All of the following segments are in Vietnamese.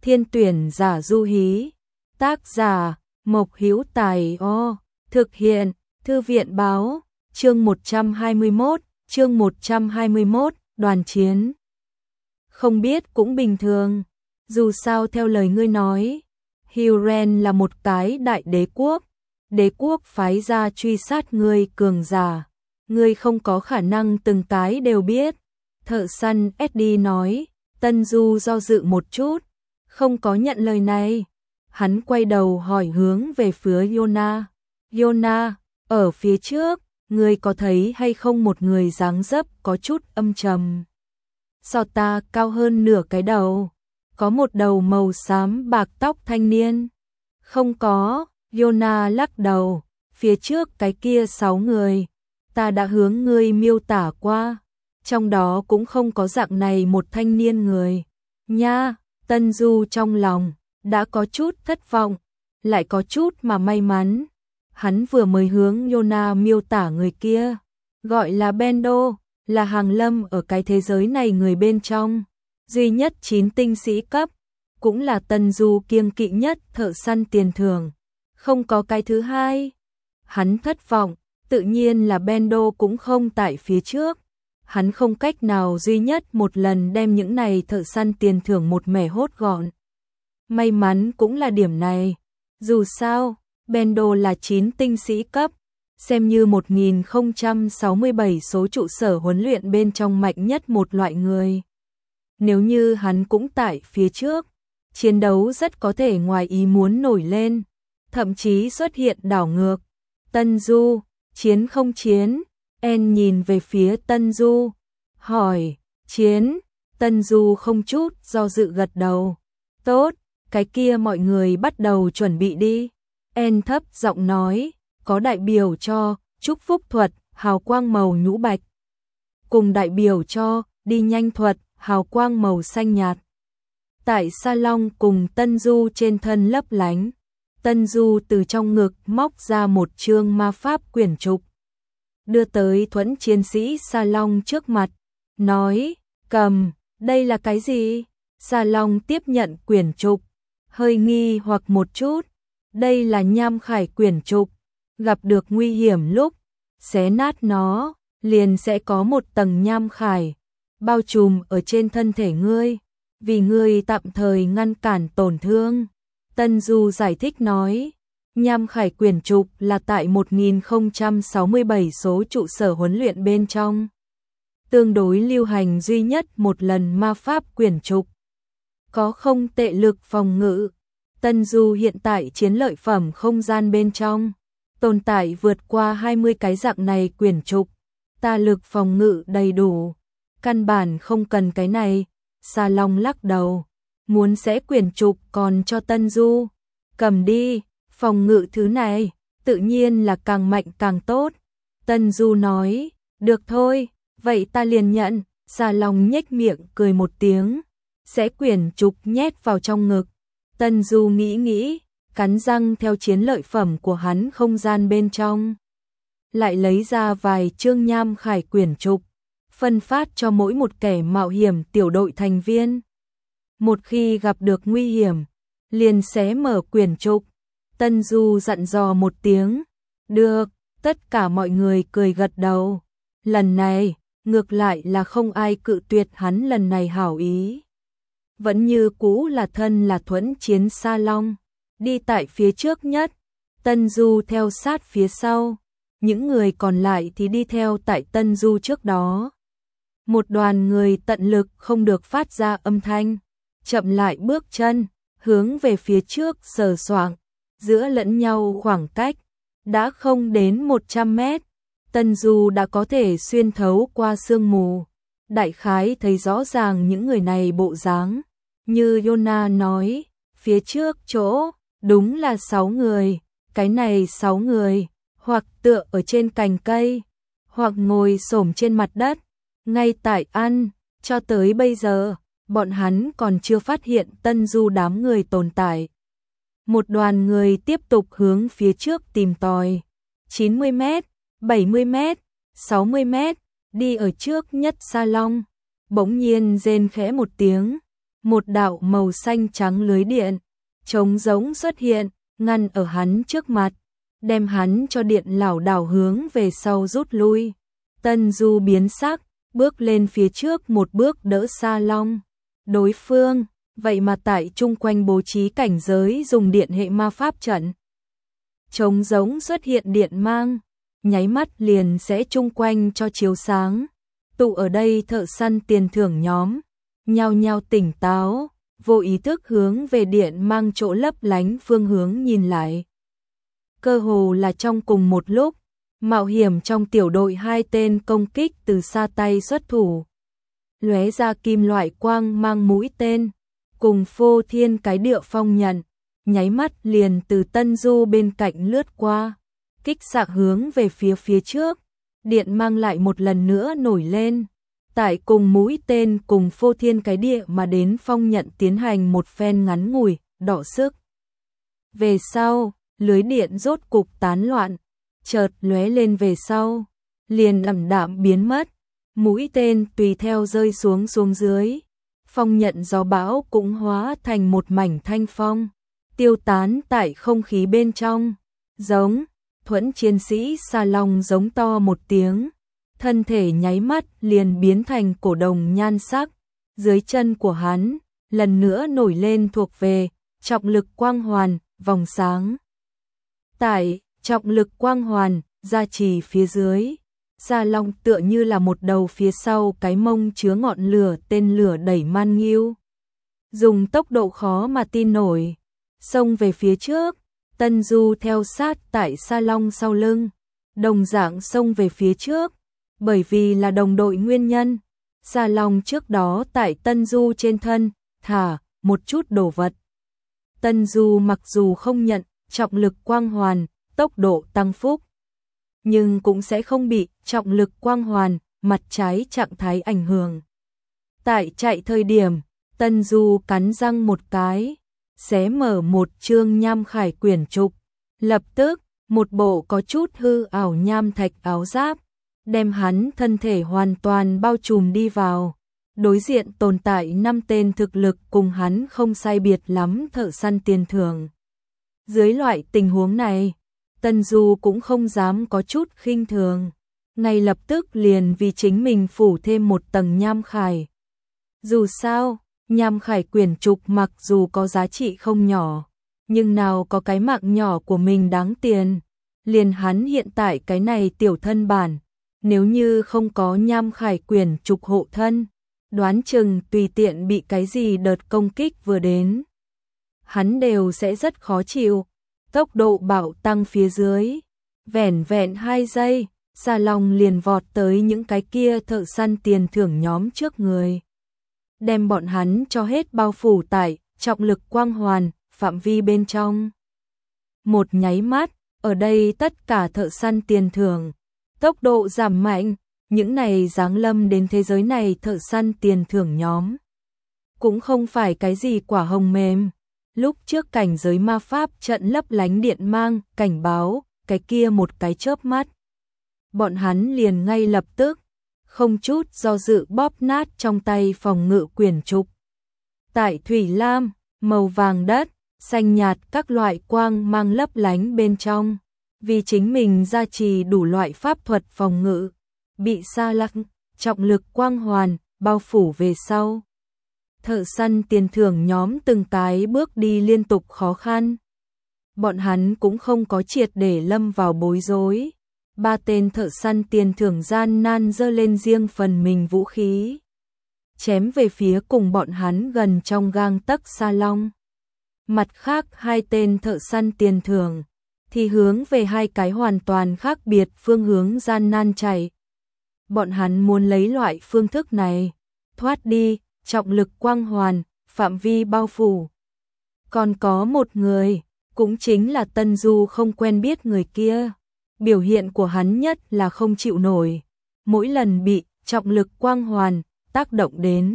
Thiên tuyển giả du hí. Tác giả Mộc Hữu Tài. Thực hiện Thư viện báo. Chương 121, đoàn chiến. Không biết cũng bình thường. Dù sao theo lời ngươi nói, Huren là một cái đại đế quốc. Đế quốc phái ra truy sát ngươi cường giả. Ngươi không có khả năng từng cái đều biết. Thợ săn Eddie nói. Tân Du do dự một chút, không có nhận lời này. Hắn quay đầu hỏi hướng về phía Yona. Yona, ở phía trước, ngươi có thấy hay không một người dáng dấp có chút âm trầm? So ta cao hơn nửa cái đầu, có một đầu màu xám bạc tóc thanh niên. Không có, Yona lắc đầu, phía trước cái kia 6 người, ta đã hướng ngươi miêu tả qua, trong đó cũng không có dạng này một thanh niên người. Nha, Tân Du trong lòng đã có chút thất vọng, lại có chút mà may mắn. Hắn vừa mới hướng Yona miêu tả người kia, gọi là Bendo, là hàng lâm ở cái thế giới này người bên trong, duy nhất 9 tinh sĩ cấp, cũng là Tân Du kiêng kỵ nhất thợ săn tiền thưởng, không có cái thứ hai. Hắn thất vọng, tự nhiên là Bendo cũng không tại phía trước. Hắn không cách nào duy nhất một lần đem những này thợ săn tiền thưởng một mẻ hốt gọn. May mắn cũng là điểm này. Dù sao, Bendo là 9 tinh sĩ cấp, xem như 1067 số trụ sở huấn luyện bên trong mạnh nhất một loại người. Nếu như hắn cũng tại phía trước, chiến đấu rất có thể ngoài ý muốn nổi lên, thậm chí xuất hiện đảo ngược. Tân Du, chiến không chiến? En nhìn về phía Tân Du, hỏi, chiến. Tân Du không chút do dự gật đầu. Tốt, cái kia mọi người bắt đầu chuẩn bị đi. En thấp giọng nói, có đại biểu cho chúc phúc thuật, hào quang màu nhũ bạch, cùng đại biểu cho đi nhanh thuật, hào quang màu xanh nhạt. Tại salon cùng Tân Du trên thân lấp lánh, Tân Du từ trong ngực móc ra một chương ma pháp quyển trục, đưa tới Thuẫn chiến sĩ salon trước mặt, nói, cầm, đây là cái gì? Salon tiếp nhận quyển trục, hơi nghi hoặc một chút, đây là nham khải quyển trục, gặp được nguy hiểm lúc, xé nát nó, liền sẽ có một tầng nham khải, bao trùm ở trên thân thể ngươi, vì ngươi tạm thời ngăn cản tổn thương. Tân Du giải thích nói, nham khải quyển trục là tại 1067 số trụ sở huấn luyện bên trong. Tương đối lưu hành duy nhất một lần ma pháp quyển trục. Có không tệ lực phòng ngự. Tân Du hiện tại chiến lợi phẩm không gian bên trong, tồn tại vượt qua 20 cái dạng này quyển trục. Ta lực phòng ngự đầy đủ, căn bản không cần cái này. Sa Long lắc đầu, muốn sẽ quyển trục còn cho Tân Du. Cầm đi, phòng ngự thứ này, tự nhiên là càng mạnh càng tốt. Tân Du nói, được thôi, vậy ta liền nhận. Sa Long nhếch miệng cười một tiếng, sẽ quyển trục nhét vào trong ngực. Tân Du nghĩ, cắn răng theo chiến lợi phẩm của hắn không gian bên trong. Lại lấy ra vài chương nham khải quyển trục, phân phát cho mỗi một kẻ mạo hiểm tiểu đội thành viên. Một khi gặp được nguy hiểm, liền xé mở quyển trục. Tân Du dặn dò một tiếng, được, tất cả mọi người cười gật đầu. Lần này, ngược lại là không ai cự tuyệt hắn lần này hảo ý. Vẫn như cũ là thân là Thuẫn chiến Sa Long, đi tại phía trước nhất, Tân Du theo sát phía sau, những người còn lại thì đi theo tại Tân Du trước đó. Một đoàn người tận lực không được phát ra âm thanh, chậm lại bước chân, hướng về phía trước sờ soạng, giữa lẫn nhau khoảng cách, đã không đến 100 mét, Tân Du đã có thể xuyên thấu qua sương mù, đại khái thấy rõ ràng những người này bộ dáng. Như Yona nói, phía trước chỗ, đúng là 6 người, cái này 6 người, hoặc tựa ở trên cành cây, hoặc ngồi xổm trên mặt đất, ngay tại ăn, cho tới bây giờ, bọn hắn còn chưa phát hiện Tân Du đám người tồn tại. Một đoàn người tiếp tục hướng phía trước tìm tòi, 90 mét, 70 mét, 60 mét, đi ở trước nhất Sa Long, bỗng nhiên rên khẽ một tiếng. một đạo màu xanh trắng lưới điện trống rỗng xuất hiện, ngăn ở hắn trước mặt, đem hắn cho điện lảo đảo hướng về sau rút lui. Tân Du biến sắc, bước lên phía trước một bước đỡ Sa Long. Đối phương, vậy mà tại chung quanh bố trí cảnh giới dùng điện hệ ma pháp trận. Trống rỗng xuất hiện điện mang, nháy mắt liền sẽ chung quanh cho chiếu sáng. Tụ ở đây thợ săn tiền thưởng nhóm, nhao nhao tỉnh táo, vô ý thức hướng về điện mang chỗ lấp lánh phương hướng nhìn lại. Cơ hồ là trong cùng một lúc, mạo hiểm trong tiểu đội hai tên công kích từ xa tay xuất thủ. Lóe ra kim loại quang mang mũi tên, cùng phô thiên cái địa phong nhận, nháy mắt liền từ Tân Du bên cạnh lướt qua, kích xạ hướng về phía trước. Điện mang lại một lần nữa nổi lên, tại cùng mũi tên cùng phô thiên cái địa mà đến phong nhận tiến hành một phen ngắn ngủi, đọ sức. Về sau, lưới điện rốt cục tán loạn, chợt lóe lên về sau, liền ảm đạm biến mất, mũi tên tùy theo rơi xuống dưới. Phong nhận gió bão cũng hóa thành một mảnh thanh phong, tiêu tán tại không khí bên trong. Giống, Thuẫn chiến sĩ Sa Long giống to một tiếng, thân thể nháy mắt liền biến thành cổ đồng nhan sắc. Dưới chân của hắn, lần nữa nổi lên thuộc về trọng lực quang hoàn, vòng sáng. Tại trọng lực quang hoàn, gia trì phía dưới, Sa Long tựa như là một đầu phía sau cái mông chứa ngọn lửa tên lửa đẩy man nghiêu. Dùng tốc độ khó mà tin nổi, xông về phía trước. Tân Du theo sát tại Sa Long sau lưng, đồng dạng xông về phía trước, bởi vì là đồng đội nguyên nhân. Sa Long trước đó tại Tân Du trên thân, thả một chút đồ vật. Tân Du mặc dù không nhận trọng lực quang hoàn, tốc độ tăng phúc, nhưng cũng sẽ không bị trọng lực quang hoàn, mặt trái trạng thái ảnh hưởng. Tại chạy thời điểm, Tân Du cắn răng một cái, xé mở một chương nham khải quyển trục, lập tức, một bộ có chút hư ảo nham thạch áo giáp, đem hắn thân thể hoàn toàn bao trùm đi vào. Đối diện tồn tại 5 tên thực lực cùng hắn không sai biệt lắm thợ săn tiền thưởng. Dưới loại tình huống này, Tân Du cũng không dám có chút khinh thường, ngay lập tức liền vì chính mình phủ thêm một tầng nham khải. Dù sao, nham khải quyển trục mặc dù có giá trị không nhỏ, nhưng nào có cái mạng nhỏ của mình đáng tiền. Liền hắn hiện tại cái này tiểu thân bản, nếu như không có nham khải quyển trục hộ thân, đoán chừng tùy tiện bị cái gì đợt công kích vừa đến, hắn đều sẽ rất khó chịu. Tốc độ bạo tăng phía dưới, vẻn vẹn 2 giây, Sa Long liền vọt tới những cái kia thợ săn tiền thưởng nhóm trước người, đem bọn hắn cho hết bao phủ tại trọng lực quang hoàn phạm vi bên trong. Một nháy mắt, ở đây tất cả thợ săn tiền thưởng, tốc độ giảm mạnh, những này giáng lâm đến thế giới này thợ săn tiền thưởng nhóm. Cũng không phải cái gì quả hồng mềm, lúc trước cảnh giới ma pháp trận lấp lánh điện mang, cảnh báo, cái kia một cái chớp mắt. Bọn hắn liền ngay lập tức, không chút do dự bóp nát trong tay phòng ngự quyển trục. Tại thủy lam, màu vàng đất, xanh nhạt các loại quang mang lấp lánh bên trong, vì chính mình gia trì đủ loại pháp thuật phòng ngự, bị Sa Long trọng lực quang hoàn bao phủ về sau. Thợ săn tiền thưởng nhóm từng cái bước đi liên tục khó khăn. Bọn hắn cũng không có triệt để lâm vào bối rối. 3 tên thợ săn tiền thưởng gian nan giơ lên riêng phần mình vũ khí, chém về phía cùng bọn hắn gần trong gang tấc Sa Long. Mặt khác 2 tên thợ săn tiền thưởng thì hướng về 2 cái hoàn toàn khác biệt phương hướng gian nan chạy. Bọn hắn muốn lấy loại phương thức này thoát đi trọng lực quang hoàn phạm vi bao phủ. Còn có một người, cũng chính là Tân Du không quen biết người kia. Biểu hiện của hắn nhất là không chịu nổi, mỗi lần bị trọng lực quang hoàn tác động đến,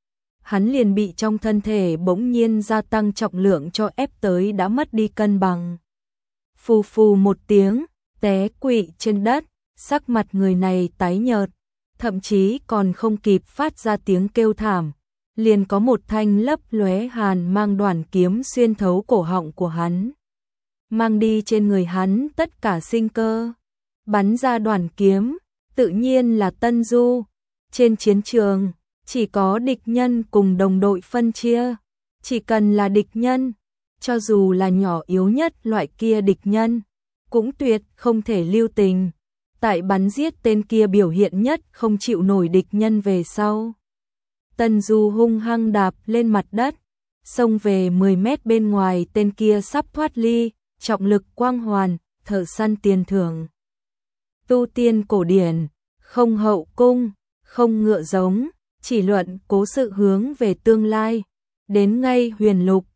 hắn liền bị trong thân thể bỗng nhiên gia tăng trọng lượng cho ép tới đã mất đi cân bằng. Phù phù một tiếng, té quỵ trên đất, sắc mặt người này tái nhợt, thậm chí còn không kịp phát ra tiếng kêu thảm, liền có một thanh lấp lóe hàn mang đoản kiếm xuyên thấu cổ họng của hắn, mang đi trên người hắn tất cả sinh cơ. Bắn ra đoản kiếm, tự nhiên là Tân Du. Trên chiến trường, chỉ có địch nhân cùng đồng đội phân chia, chỉ cần là địch nhân, cho dù là nhỏ yếu nhất loại kia địch nhân, cũng tuyệt không thể lưu tình. Tại bắn giết tên kia biểu hiện nhất không chịu nổi địch nhân về sau, Tân Du hung hăng đạp lên mặt đất, xông về 10 mét bên ngoài, tên kia sắp thoát ly, trọng lực quang hoàn, thợ săn tiền thưởng. Tu tiên cổ điển, không hậu cung, không ngựa giống, chỉ luận cố sự hướng về tương lai, đến ngay huyền lục,